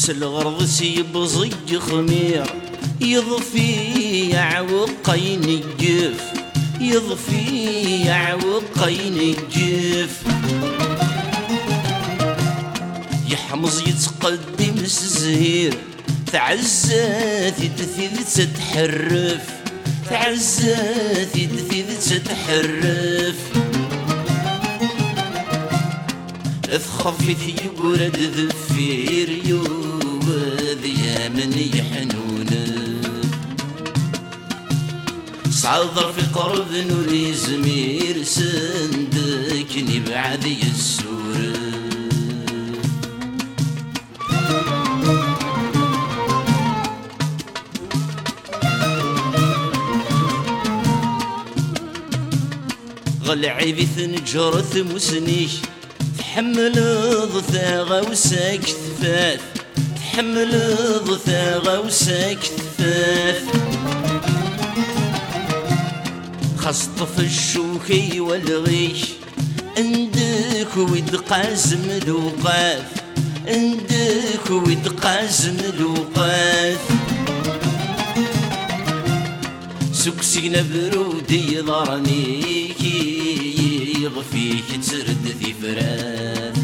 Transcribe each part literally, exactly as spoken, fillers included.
الغرض سيبزي خمير يضفي عوقين الجف يضفي عوقين الجف يحمز يتقدم الزهير تعزات يدثيذ تتحرف تعزات يدثيذ تتحرف اثخفت يقرد ذفير يوذ يا من يحنون صعذر في قرب نوري زمير سندكني بعد يسور غلعي ثنجرث مسنيش تحمل ضثاغة وساك ثفاث تحمل ضثاغة وساك ثفاث خصطف الشوكي والغيش عندك ويد قاسم الوقاف عندك ويد قاسم الوقاف سكسينا برودي ضرنيك يغفيك ترد ذي فراث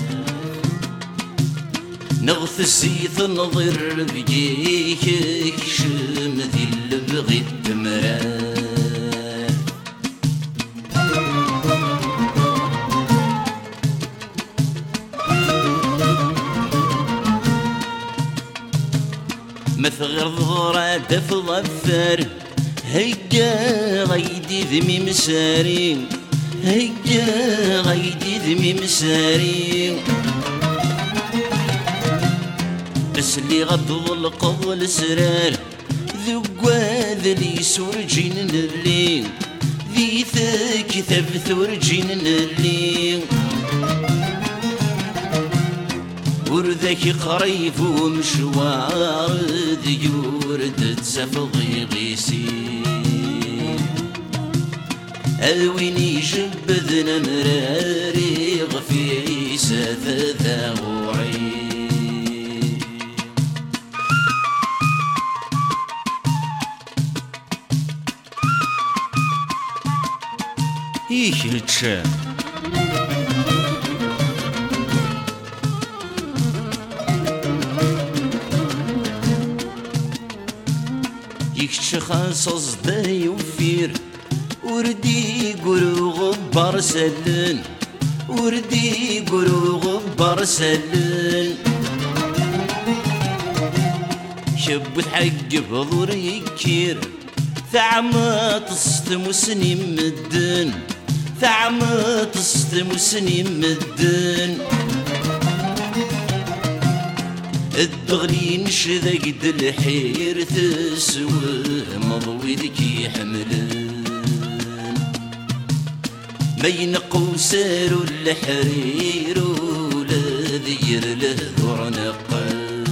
نغث السيث نظر بجيك شم ذي اللبغي التمراث مثغر ضرع دف ظفر هيا غيدي ذمي مسارين هيا غيدي ذمي مسارين بس اللي غض القض السرار ذقواذ لي سورجين الليل ذي ثاك ثبثور جين الليل وردك قريب ومشوار ديور تسفضي غيسين الوين يجبذنا مراري غفي ساثاثا وعين ايش التشام يكش خاص ضدي وفير وردي قولو غبار سلن وردي قولو غبار سلن شبت حق بضور يكير ثعمة تصتم سنين مدن ثعمة تصتم سنين مدن الدغلي نشذا قد الحير تسوه مضوي ذكي حملان ما ينقو سارو الحرير ولا ذير له ذور نقان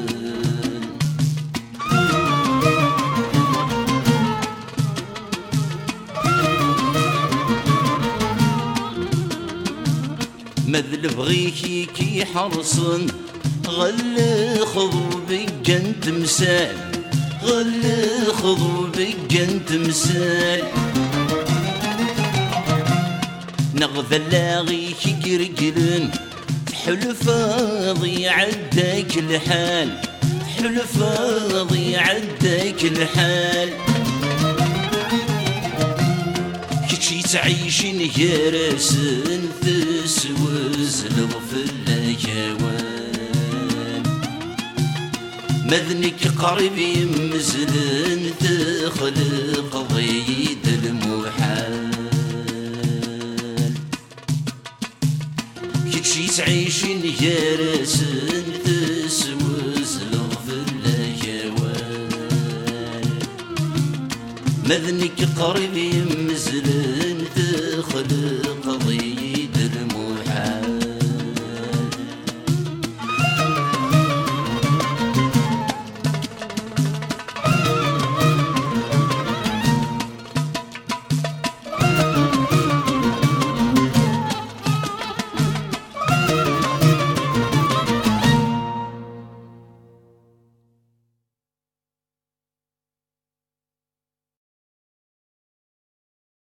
مذل بغيكي كي حرصن غل خضو بجن تمثال غل خضو بجن تمثال نغذى لاغيك قرقلن حلو فاضي عداك الحال حلو فاضي عداك الحال كشي تعيشين يا راسن تسوز لغفل الجوال مذنك قريب يمزلن تخلق ضيد المحال كتشي تعيشين يا راسن تسوز لغفل الجوال مذنك قريب يمزلن تخلق